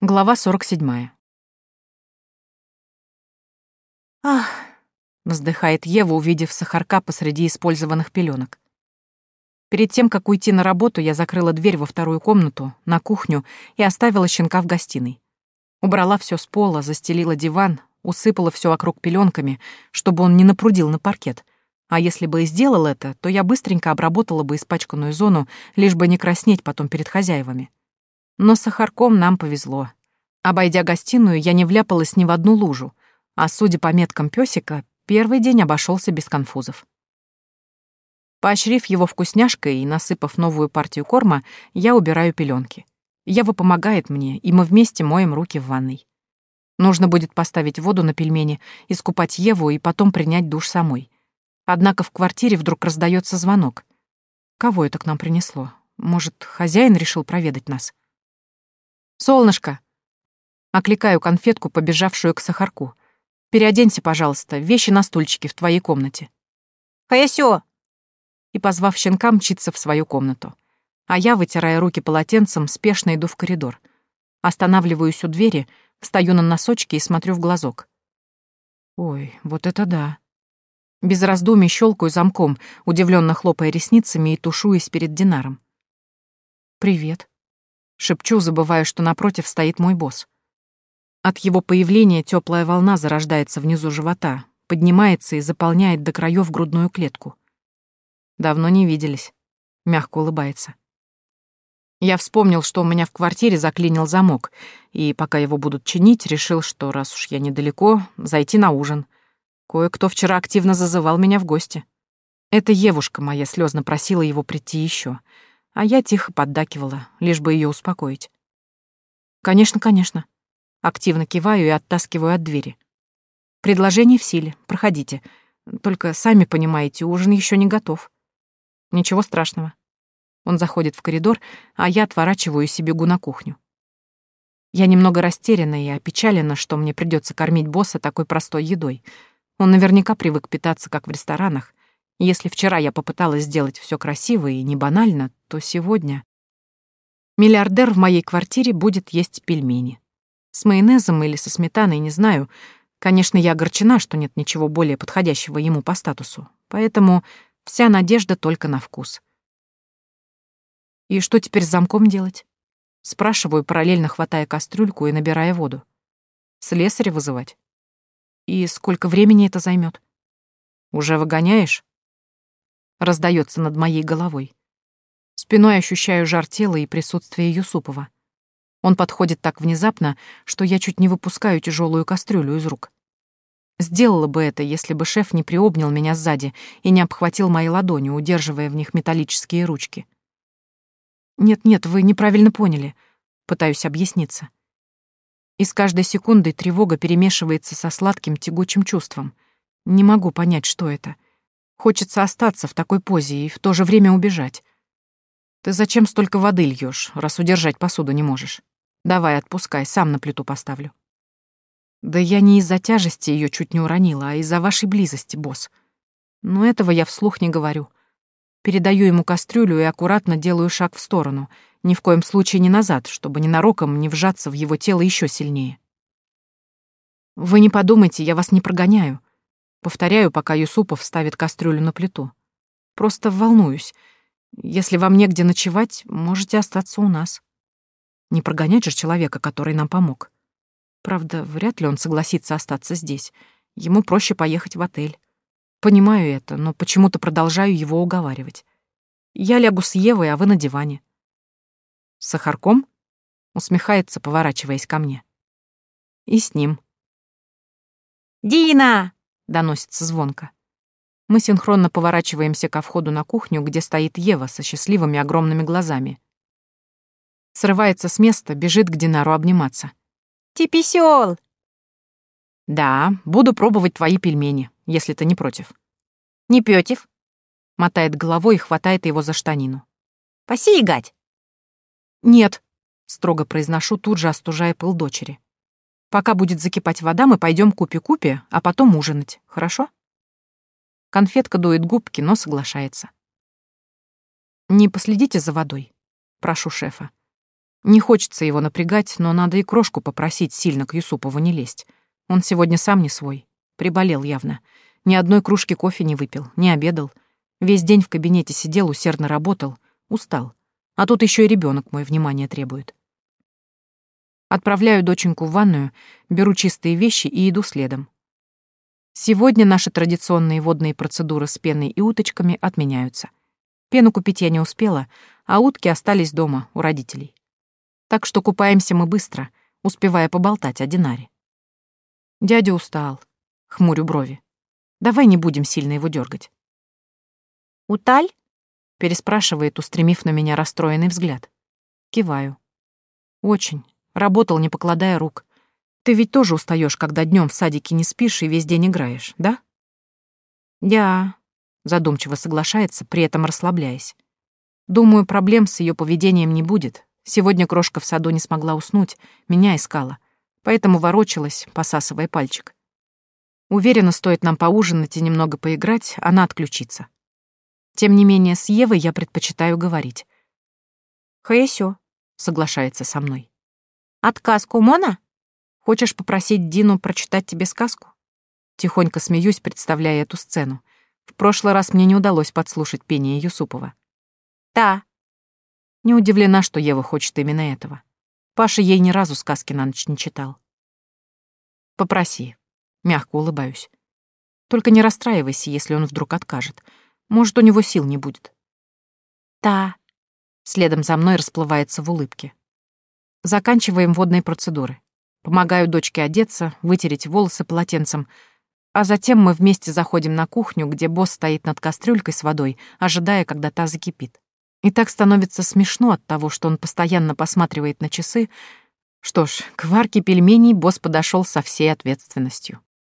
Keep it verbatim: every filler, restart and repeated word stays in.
Глава сорок седьмая. «Ах!» — вздыхает Ева, увидев сахарка посреди использованных пеленок. Перед тем, как уйти на работу, я закрыла дверь во вторую комнату, на кухню и оставила щенка в гостиной. Убрала все с пола, застелила диван, усыпала все вокруг пеленками, чтобы он не напрудил на паркет. А если бы и сделал это, то я быстренько обработала бы испачканную зону, лишь бы не краснеть потом перед хозяевами. Но с сахарком нам повезло. Обойдя гостиную, я не вляпалась ни в одну лужу, а, судя по меткам пёсика, первый день обошелся без конфузов. Поощрив его вкусняшкой и насыпав новую партию корма, я убираю пеленки. Ева помогает мне, и мы вместе моем руки в ванной. Нужно будет поставить воду на пельмени, искупать Еву и потом принять душ самой. Однако в квартире вдруг раздается звонок. Кого это к нам принесло? Может, хозяин решил проведать нас? «Солнышко!» Окликаю конфетку, побежавшую к сахарку. «Переоденься, пожалуйста, вещи на стульчике в твоей комнате». «Хаясё!» И, позвав щенка, мчится в свою комнату. А я, вытирая руки полотенцем, спешно иду в коридор. Останавливаюсь у двери, встаю на носочки и смотрю в глазок. Ой, вот это да. Без раздумий щелкаю замком, удивленно хлопая ресницами и тушуясь перед Динаром. «Привет», — шепчу, забывая, что напротив стоит мой босс. От его появления теплая волна зарождается внизу живота, поднимается и заполняет до краев грудную клетку. Давно не виделись. Мягко улыбается. Я вспомнил, что у меня в квартире заклинил замок, и пока его будут чинить, решил, что раз уж я недалеко, зайти на ужин. Кое-кто вчера активно зазывал меня в гости. Эта Евушка моя слезно просила его прийти еще, а я тихо поддакивала, лишь бы ее успокоить. «Конечно, конечно». Активно киваю и оттаскиваю от двери. «Предложение в силе, проходите. Только, сами понимаете, ужин еще не готов». «Ничего страшного». Он заходит в коридор, а я отворачиваюсь и бегу на кухню. Я немного растеряна и опечалена, что мне придется кормить босса такой простой едой. Он наверняка привык питаться, как в ресторанах. И если вчера я попыталась сделать все красиво и не банально, то сегодня... Миллиардер в моей квартире будет есть пельмени. С майонезом или со сметаной, не знаю. Конечно, я огорчена, что нет ничего более подходящего ему по статусу. Поэтому вся надежда только на вкус. И что теперь с замком делать? Спрашиваю, параллельно хватая кастрюльку и набирая воду. Слесаря вызывать? И сколько времени это займет? Уже выгоняешь? Раздается над моей головой. Спиной ощущаю жар тела и присутствие Юсупова. Он подходит так внезапно, что я чуть не выпускаю тяжелую кастрюлю из рук. Сделала бы это, если бы шеф не приобнял меня сзади и не обхватил мои ладони, удерживая в них металлические ручки. «Нет-нет, вы неправильно поняли», — пытаюсь объясниться. И с каждой секундой тревога перемешивается со сладким тягучим чувством. Не могу понять, что это. Хочется остаться в такой позе и в то же время убежать. «Ты зачем столько воды льешь, раз удержать посуду не можешь? Давай, отпускай, сам на плиту поставлю». «Да я не из-за тяжести ее чуть не уронила, а из-за вашей близости, босс. Но этого я вслух не говорю. Передаю ему кастрюлю и аккуратно делаю шаг в сторону, ни в коем случае не назад, чтобы ненароком не вжаться в его тело еще сильнее. «Вы не подумайте, я вас не прогоняю», — повторяю, пока Юсупов ставит кастрюлю на плиту. «Просто волнуюсь. Если вам негде ночевать, можете остаться у нас. Не прогонять же человека, который нам помог. Правда, вряд ли он согласится остаться здесь. Ему проще поехать в отель. Понимаю это, но почему-то продолжаю его уговаривать. Я лягу с Евой, а вы на диване». «С сахарком?» — усмехается, поворачиваясь ко мне. «И с ним». «Дина!» — доносится звонко. Мы синхронно поворачиваемся ко входу на кухню, где стоит Ева со счастливыми огромными глазами. Срывается с места, бежит к Динару обниматься. «Ты писёл!» «Да, буду пробовать твои пельмени, если ты не против». «Не пётив?» — мотает головой и хватает его за штанину. «Паси игать!» «Нет», — строго произношу, тут же остужая пыл дочери. «Пока будет закипать вода, мы пойдем купи-купи, а потом ужинать, хорошо?» Конфетка дует губки, но соглашается. «Не последите за водой», — прошу шефа. Не хочется его напрягать, но надо и Крошку попросить сильно к Юсупову не лезть. Он сегодня сам не свой. Приболел явно. Ни одной кружки кофе не выпил, не обедал. Весь день в кабинете сидел, усердно работал. Устал. А тут еще и ребенок мой внимание требует. Отправляю доченьку в ванную, беру чистые вещи и иду следом. Сегодня наши традиционные водные процедуры с пеной и уточками отменяются. Пену купить я не успела, а утки остались дома у родителей. Так что купаемся мы быстро, успевая поболтать о Динаре. Дядя устал, хмурю брови. Давай не будем сильно его дергать. Уталь? Переспрашивает, устремив на меня расстроенный взгляд. Киваю. Очень. Работал, не покладая рук. Ты ведь тоже устаешь, когда днем в садике не спишь и весь день играешь, да? Да. Задумчиво соглашается, при этом расслабляясь. Думаю, проблем с ее поведением не будет. Сегодня Крошка в саду не смогла уснуть, меня искала, поэтому ворочалась, посасывая пальчик. Уверена, стоит нам поужинать и немного поиграть, она отключится. Тем не менее, с Евой я предпочитаю говорить. Хорошо, соглашается со мной. Отказку мона? Хочешь попросить Дину прочитать тебе сказку? Тихонько смеюсь, представляя эту сцену. В прошлый раз мне не удалось подслушать пение Юсупова. Да. Не удивлена, что Ева хочет именно этого. Паша ей ни разу сказки на ночь не читал. Попроси. Мягко улыбаюсь. Только не расстраивайся, если он вдруг откажет. Может, у него сил не будет. Да. Следом за мной расплывается в улыбке. Заканчиваем водные процедуры. Помогаю дочке одеться, вытереть волосы полотенцем, а затем мы вместе заходим на кухню, где босс стоит над кастрюлькой с водой, ожидая, когда та закипит. И так становится смешно от того, что он постоянно посматривает на часы. Что ж, к варке пельменей босс подошел со всей ответственностью.